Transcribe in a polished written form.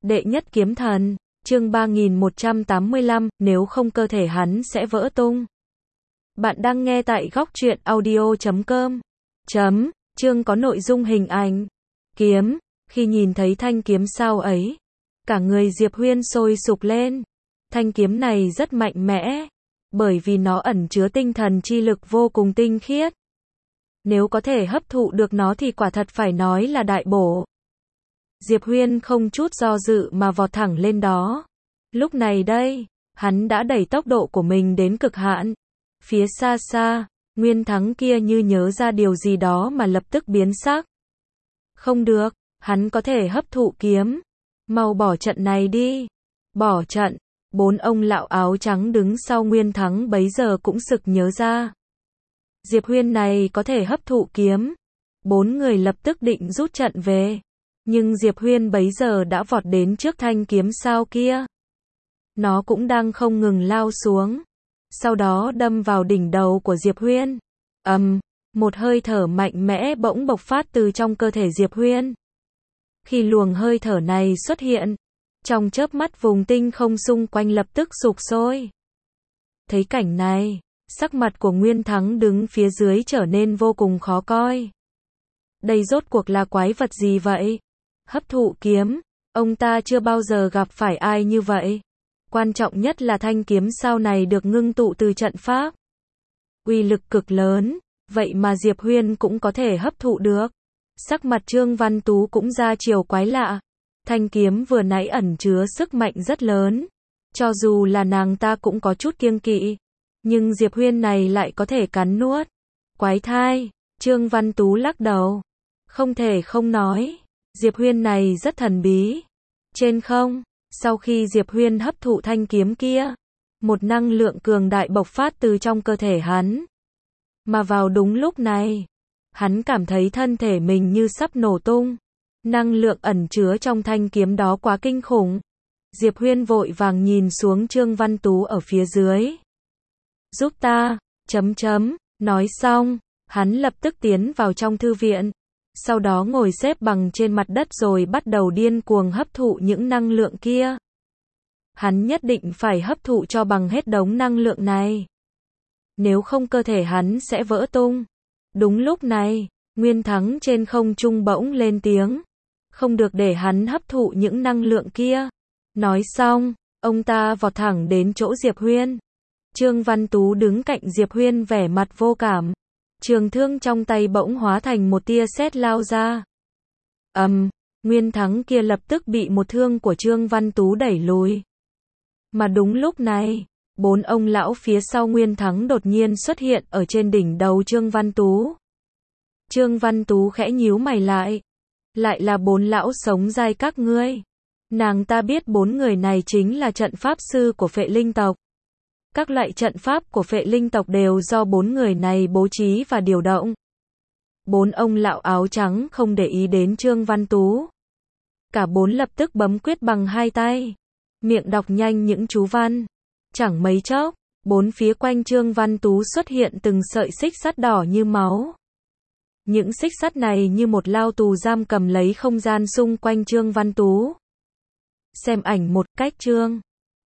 Đệ nhất kiếm thần, chương 3185, nếu không cơ thể hắn sẽ vỡ tung. Bạn đang nghe tại góc truyện audio.com. Chương có nội dung hình ảnh. Kiếm, khi nhìn thấy thanh kiếm sao ấy, cả người Diệp Huyên sôi sục lên. Thanh kiếm này rất mạnh mẽ, bởi vì nó ẩn chứa tinh thần chi lực vô cùng tinh khiết. Nếu có thể hấp thụ được nó thì quả thật phải nói là đại bổ. Diệp Huyên không chút do dự mà vọt thẳng lên đó. Lúc này đây, hắn đã đẩy tốc độ của mình đến cực hạn. Phía xa xa, Nguyên Thắng kia như nhớ ra điều gì đó mà lập tức biến sắc. Không được, hắn có thể hấp thụ kiếm. Mau bỏ trận này đi. Bỏ trận, bốn ông lão áo trắng đứng sau Nguyên Thắng bấy giờ cũng sực nhớ ra. Diệp Huyên này có thể hấp thụ kiếm. Bốn người lập tức định rút trận về. Nhưng Diệp Huyên bấy giờ đã vọt đến trước thanh kiếm sao kia. Nó cũng đang không ngừng lao xuống. Sau đó đâm vào đỉnh đầu của Diệp Huyên. Một hơi thở mạnh mẽ bỗng bộc phát từ trong cơ thể Diệp Huyên. Khi luồng hơi thở này xuất hiện, trong chớp mắt vùng tinh không xung quanh lập tức sục sôi. Thấy cảnh này, sắc mặt của Nguyên Thắng đứng phía dưới trở nên vô cùng khó coi. Đây rốt cuộc là quái vật gì vậy? Hấp thụ kiếm, ông ta chưa bao giờ gặp phải ai như vậy. Quan trọng nhất là thanh kiếm sao này được ngưng tụ từ trận pháp. Uy lực cực lớn, vậy mà Diệp Huyên cũng có thể hấp thụ được. Sắc mặt Trương Văn Tú cũng ra chiều quái lạ. Thanh kiếm vừa nãy ẩn chứa sức mạnh rất lớn. Cho dù là nàng ta cũng có chút kiêng kỵ. Nhưng Diệp Huyên này lại có thể cắn nuốt. Quái thai, Trương Văn Tú lắc đầu. Không thể không nói. Diệp Huyên này rất thần bí. Trên không, sau khi Diệp Huyên hấp thụ thanh kiếm kia, một năng lượng cường đại bộc phát từ trong cơ thể hắn. Mà vào đúng lúc này, hắn cảm thấy thân thể mình như sắp nổ tung. Năng lượng ẩn chứa trong thanh kiếm đó quá kinh khủng. Diệp Huyên vội vàng nhìn xuống Trương Văn Tú ở phía dưới. Giúp ta, nói xong, hắn lập tức tiến vào trong thư viện. Sau đó ngồi xếp bằng trên mặt đất rồi bắt đầu điên cuồng hấp thụ những năng lượng kia. Hắn nhất định phải hấp thụ cho bằng hết đống năng lượng này. Nếu không cơ thể hắn sẽ vỡ tung. Đúng lúc này, Nguyên Thắng trên không trung bỗng lên tiếng. Không được để hắn hấp thụ những năng lượng kia. Nói xong, ông ta vọt thẳng đến chỗ Diệp Huyên. Trương Văn Tú đứng cạnh Diệp Huyên vẻ mặt vô cảm. Trường thương trong tay bỗng hóa thành một tia sét lao ra. Nguyên Thắng kia lập tức bị một thương của Trương Văn Tú đẩy lùi. Mà đúng lúc này, bốn ông lão phía sau Nguyên Thắng đột nhiên xuất hiện ở trên đỉnh đầu Trương Văn Tú. Trương Văn Tú khẽ nhíu mày lại. Lại là bốn lão sống dai các ngươi. Nàng ta biết bốn người này chính là trận pháp sư của Phệ Linh tộc. Các loại trận pháp của Phệ Linh tộc đều do bốn người này bố trí và điều động. Bốn ông lão áo trắng không để ý đến Trương Văn Tú. Cả bốn lập tức bấm quyết bằng hai tay. Miệng đọc nhanh những chú văn. Chẳng mấy chốc, bốn phía quanh Trương Văn Tú xuất hiện từng sợi xích sắt đỏ như máu. Những xích sắt này như một lao tù giam cầm lấy không gian xung quanh Trương Văn Tú. Xem ảnh một cách Trương